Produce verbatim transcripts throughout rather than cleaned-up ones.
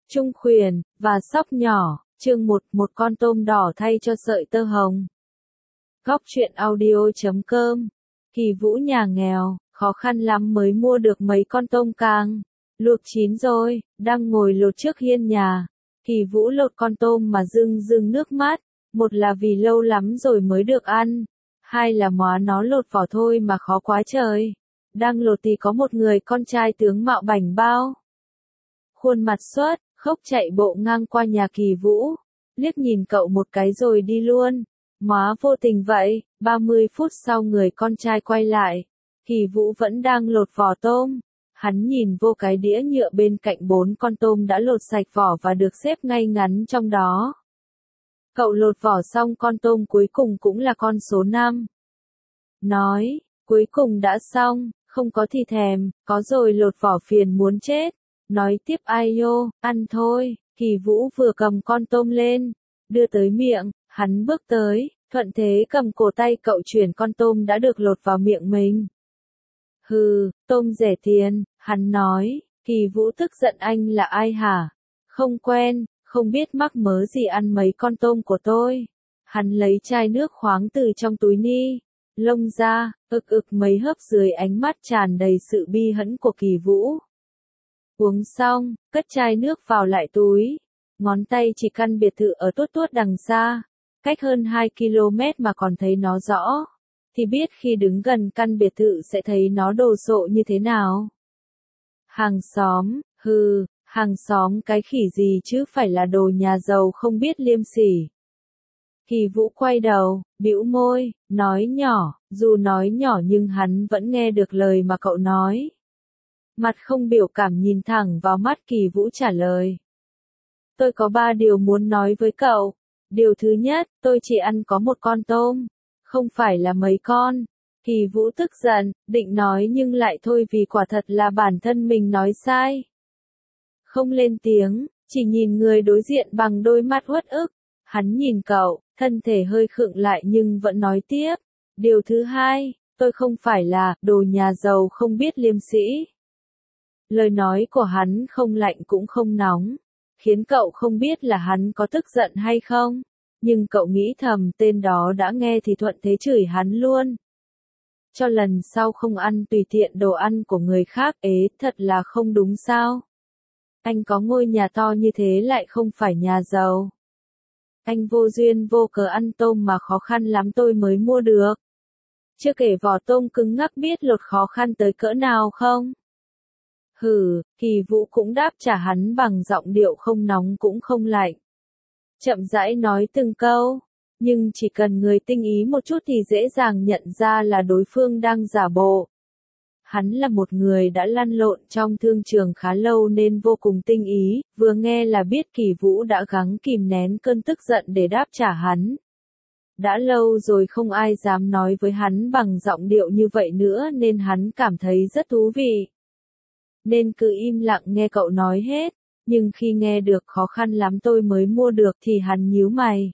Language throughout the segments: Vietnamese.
Trung khuyển, và sóc nhỏ, chương một, một con tôm đỏ thay cho sợi tơ hồng. Góc truyện audio chấm com. Kỳ Vũ nhà nghèo, khó khăn lắm mới mua được mấy con tôm càng. Luộc chín rồi, đang ngồi lột trước hiên nhà. Kỳ Vũ lột con tôm mà rưng rưng nước mắt. Một là vì lâu lắm rồi mới được ăn. Hai là móa nó lột vỏ thôi mà khó quá trời. Đang lột thì có một người con trai tướng mạo bảnh bao. Khuôn mặt xuất, khóc chạy bộ ngang qua nhà Kỳ Vũ. Liếc nhìn cậu một cái rồi đi luôn. Móa vô tình vậy, ba mươi phút sau người con trai quay lại. Kỳ Vũ vẫn đang lột vỏ tôm. Hắn nhìn vô cái đĩa nhựa bên cạnh bốn con tôm đã lột sạch vỏ và được xếp ngay ngắn trong đó. Cậu lột vỏ xong con tôm cuối cùng cũng là con số năm. Nói, cuối cùng đã xong, không có thì thèm, có rồi lột vỏ phiền muốn chết. Nói tiếp ai yo, ăn thôi. Kỳ Vũ vừa cầm con tôm lên, đưa tới miệng, hắn bước tới, thuận thế cầm cổ tay cậu chuyển con tôm đã được lột vào miệng mình. Hừ, tôm rẻ tiền, hắn nói. Kỳ Vũ tức giận, anh là ai hả? Không quen, không biết mắc mớ gì ăn mấy con tôm của tôi. Hắn lấy chai nước khoáng từ trong túi ni lông ra, ực ực mấy hớp dưới ánh mắt tràn đầy sự bi hẫn của Kỳ Vũ. Uống xong, cất chai nước vào lại túi. Ngón tay chỉ căn biệt thự ở tuốt tuốt đằng xa. Cách hơn hai ki lô mét mà còn thấy nó rõ. Thì biết khi đứng gần căn biệt thự sẽ thấy nó đồ sộ như thế nào. Hàng xóm, hừ, hàng xóm cái khỉ gì chứ phải là đồ nhà giàu không biết liêm sỉ. Kỳ Vũ quay đầu, bĩu môi, nói nhỏ, dù nói nhỏ nhưng hắn vẫn nghe được lời mà cậu nói. Mặt không biểu cảm nhìn thẳng vào mắt Kỳ Vũ trả lời. Tôi có ba điều muốn nói với cậu. Điều thứ nhất, tôi chỉ ăn có một con tôm. Không phải là mấy con. Kỳ Vũ tức giận, định nói nhưng lại thôi vì quả thật là bản thân mình nói sai. Không lên tiếng, chỉ nhìn người đối diện bằng đôi mắt uất ức. Hắn nhìn cậu, thân thể hơi khựng lại nhưng vẫn nói tiếp. Điều thứ hai, tôi không phải là đồ nhà giàu không biết liêm sĩ. Lời nói của hắn không lạnh cũng không nóng, khiến cậu không biết là hắn có tức giận hay không, nhưng cậu nghĩ thầm tên đó đã nghe thì thuận thế chửi hắn luôn. Cho lần sau không ăn tùy tiện đồ ăn của người khác, ế, thật là không đúng sao? Anh có ngôi nhà to như thế lại không phải nhà giàu. Anh vô duyên vô cớ ăn tôm mà khó khăn lắm tôi mới mua được. Chưa kể vỏ tôm cứng ngắc biết lột khó khăn tới cỡ nào không? Hừ, Kỳ Vũ cũng đáp trả hắn bằng giọng điệu không nóng cũng không lạnh. Chậm rãi nói từng câu, nhưng chỉ cần người tinh ý một chút thì dễ dàng nhận ra là đối phương đang giả bộ. Hắn là một người đã lăn lộn trong thương trường khá lâu nên vô cùng tinh ý, vừa nghe là biết Kỳ Vũ đã gắng kìm nén cơn tức giận để đáp trả hắn. Đã lâu rồi không ai dám nói với hắn bằng giọng điệu như vậy nữa nên hắn cảm thấy rất thú vị. Nên cứ im lặng nghe cậu nói hết, nhưng khi nghe được khó khăn lắm tôi mới mua được thì hắn nhíu mày.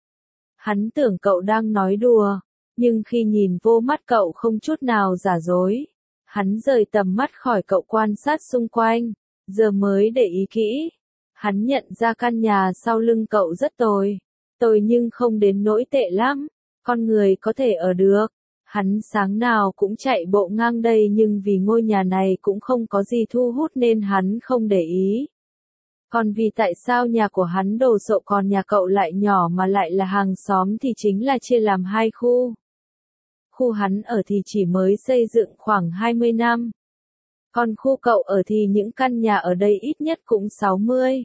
Hắn tưởng cậu đang nói đùa, nhưng khi nhìn vô mắt cậu không chút nào giả dối. Hắn rời tầm mắt khỏi cậu quan sát xung quanh, giờ mới để ý kỹ. Hắn nhận ra căn nhà sau lưng cậu rất tồi, tồi nhưng không đến nỗi tệ lắm, con người có thể ở được. Hắn sáng nào cũng chạy bộ ngang đây nhưng vì ngôi nhà này cũng không có gì thu hút nên hắn không để ý. Còn vì tại sao nhà của hắn đồ sộ còn nhà cậu lại nhỏ mà lại là hàng xóm thì chính là chia làm hai khu. Khu hắn ở thì chỉ mới xây dựng khoảng hai mươi năm. Còn khu cậu ở thì những căn nhà ở đây ít nhất cũng sáu mươi,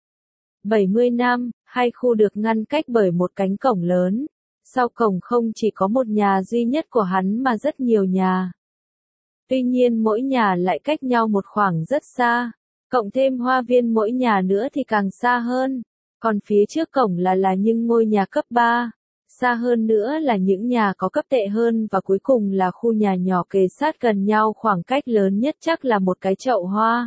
bảy mươi năm, hai khu được ngăn cách bởi một cánh cổng lớn. Sau cổng không chỉ có một nhà duy nhất của hắn mà rất nhiều nhà. Tuy nhiên mỗi nhà lại cách nhau một khoảng rất xa, cộng thêm hoa viên mỗi nhà nữa thì càng xa hơn. Còn phía trước cổng là là những ngôi nhà cấp ba, xa hơn nữa là những nhà có cấp tệ hơn và cuối cùng là khu nhà nhỏ kề sát gần nhau khoảng cách lớn nhất chắc là một cái chậu hoa.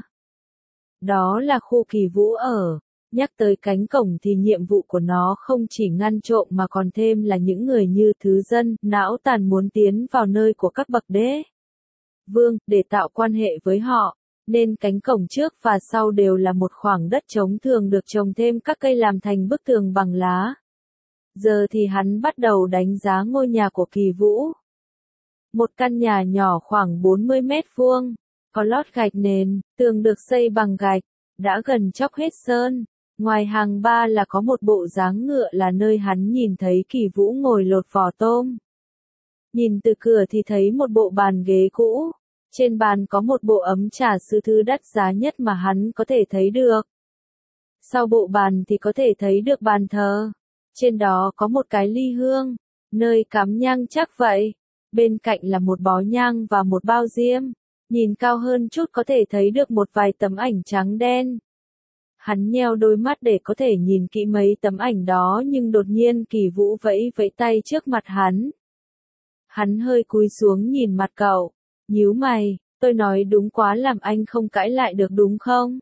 Đó là khu Kỳ Vũ ở. Nhắc tới cánh cổng thì nhiệm vụ của nó không chỉ ngăn trộm mà còn thêm là những người như thứ dân, não tàn muốn tiến vào nơi của các bậc đế vương, để tạo quan hệ với họ. nên cánh cổng trước và sau đều là một khoảng đất trống, thường được trồng thêm các cây làm thành bức tường bằng lá. Giờ thì hắn bắt đầu đánh giá ngôi nhà của Kỳ Vũ. Một căn nhà nhỏ khoảng bốn mươi mét vuông, có lót gạch nền, tường được xây bằng gạch, đã gần chóc hết sơn. Ngoài hàng ba là có một bộ dáng ngựa là nơi hắn nhìn thấy Kỳ Vũ ngồi lột vỏ tôm. Nhìn từ cửa thì thấy một bộ bàn ghế cũ. Trên bàn có một bộ ấm trà sứ, thứ đắt giá nhất mà hắn có thể thấy được. Sau bộ bàn thì có thể thấy được bàn thờ. Trên đó có một cái ly hương, nơi cắm nhang chắc vậy. Bên cạnh là một bó nhang và một bao diêm. Nhìn cao hơn chút có thể thấy được một vài tấm ảnh trắng đen. Hắn nheo đôi mắt để có thể nhìn kỹ mấy tấm ảnh đó, nhưng đột nhiên Kỳ Vũ vẫy vẫy tay trước mặt hắn. Hắn hơi cúi xuống nhìn mặt cậu, nhíu mày, tôi nói đúng quá làm anh không cãi lại được đúng không?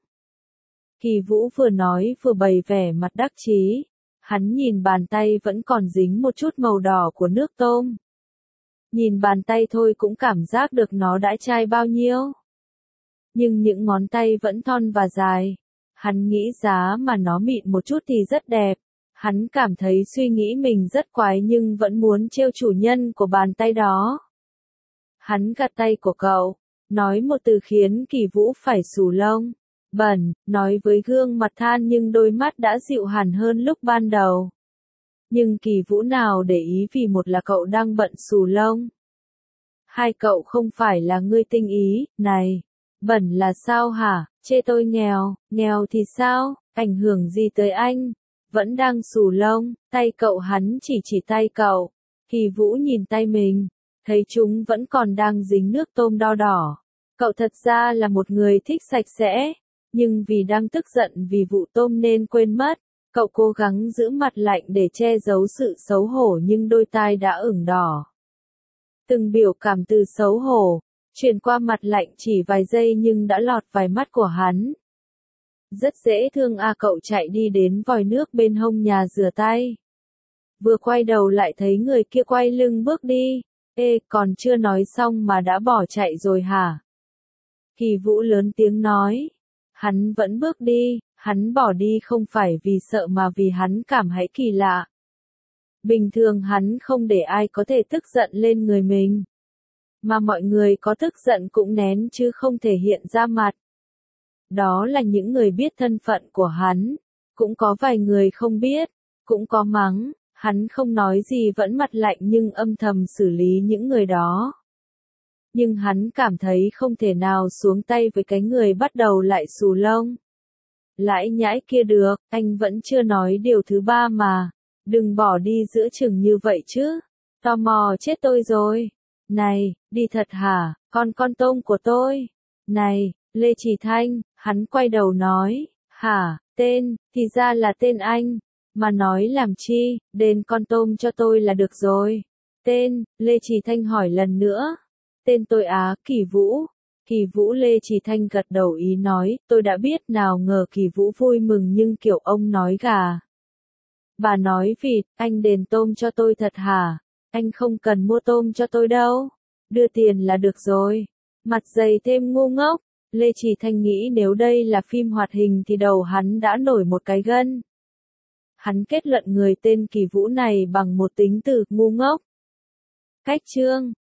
Kỳ Vũ vừa nói vừa bày vẻ mặt đắc chí. Hắn nhìn bàn tay vẫn còn dính một chút màu đỏ của nước tôm. Nhìn bàn tay thôi cũng cảm giác được nó đã chai bao nhiêu. Nhưng những ngón tay vẫn thon và dài. Hắn nghĩ giá mà nó mịn một chút thì rất đẹp. Hắn cảm thấy suy nghĩ mình rất quái nhưng vẫn muốn trêu chủ nhân của bàn tay đó. Hắn gạt tay của cậu, nói một từ khiến Kỳ Vũ phải xù lông. Bẩn, nói với gương mặt than nhưng đôi mắt đã dịu hẳn hơn lúc ban đầu. Nhưng Kỳ Vũ nào để ý vì một là cậu đang bận xù lông. Hai cậu không phải là người tinh ý, này. Bẩn là sao hả, chê tôi nghèo, nghèo thì sao, ảnh hưởng gì tới anh, vẫn đang xù lông, tay cậu. Hắn chỉ chỉ tay cậu. Kỳ Vũ nhìn tay mình, thấy chúng vẫn còn đang dính nước tôm đo đỏ. Cậu thật ra là một người thích sạch sẽ, nhưng vì đang tức giận vì vụ tôm nên quên mất. Cậu cố gắng giữ mặt lạnh để che giấu sự xấu hổ nhưng đôi tai đã ửng đỏ. Từng biểu cảm từ xấu hổ, chuyển qua mặt lạnh chỉ vài giây nhưng đã lọt vài mắt của hắn. Rất dễ thương à, cậu chạy đi đến vòi nước bên hông nhà rửa tay. Vừa quay đầu lại thấy người kia quay lưng bước đi. Ê, còn chưa nói xong mà đã bỏ chạy rồi hả? Kỳ Vũ lớn tiếng nói. Hắn vẫn bước đi, hắn bỏ đi không phải vì sợ mà vì hắn cảm thấy kỳ lạ. Bình thường hắn không để ai có thể tức giận lên người mình. Mà mọi người có tức giận cũng nén chứ không thể hiện ra mặt. Đó là những người biết thân phận của hắn. Cũng có vài người không biết, cũng có mắng. Hắn không nói gì vẫn mặt lạnh nhưng âm thầm xử lý những người đó. Nhưng hắn cảm thấy không thể nào xuống tay với cái người bắt đầu lại xù lông. Lãi nhãi kia được, anh vẫn chưa nói điều thứ ba mà. Đừng bỏ đi giữa chừng như vậy chứ. Tò mò chết tôi rồi. Này, đi thật hả, con con tôm của tôi. Này, Lê Chỉ Thanh, hắn quay đầu nói. Hả, tên, thì ra là tên anh. Mà nói làm chi, đền con tôm cho tôi là được rồi. Tên, Lê Chỉ Thanh hỏi lần nữa. Tên tôi á, Kỳ Vũ. Kỳ Vũ. Lê Chỉ Thanh gật đầu ý nói, tôi đã biết. Nào ngờ Kỳ Vũ vui mừng nhưng kiểu ông nói gà. Bà nói vịt, anh đền tôm cho tôi thật hả? Anh không cần mua tôm cho tôi đâu. Đưa tiền là được rồi. Mặt dày thêm ngu ngốc. Lê Chỉ Thanh nghĩ nếu đây là phim hoạt hình thì đầu hắn đã nổi một cái gân. Hắn kết luận người tên Kỳ Vũ này bằng một tính từ ngu ngốc. Cách chương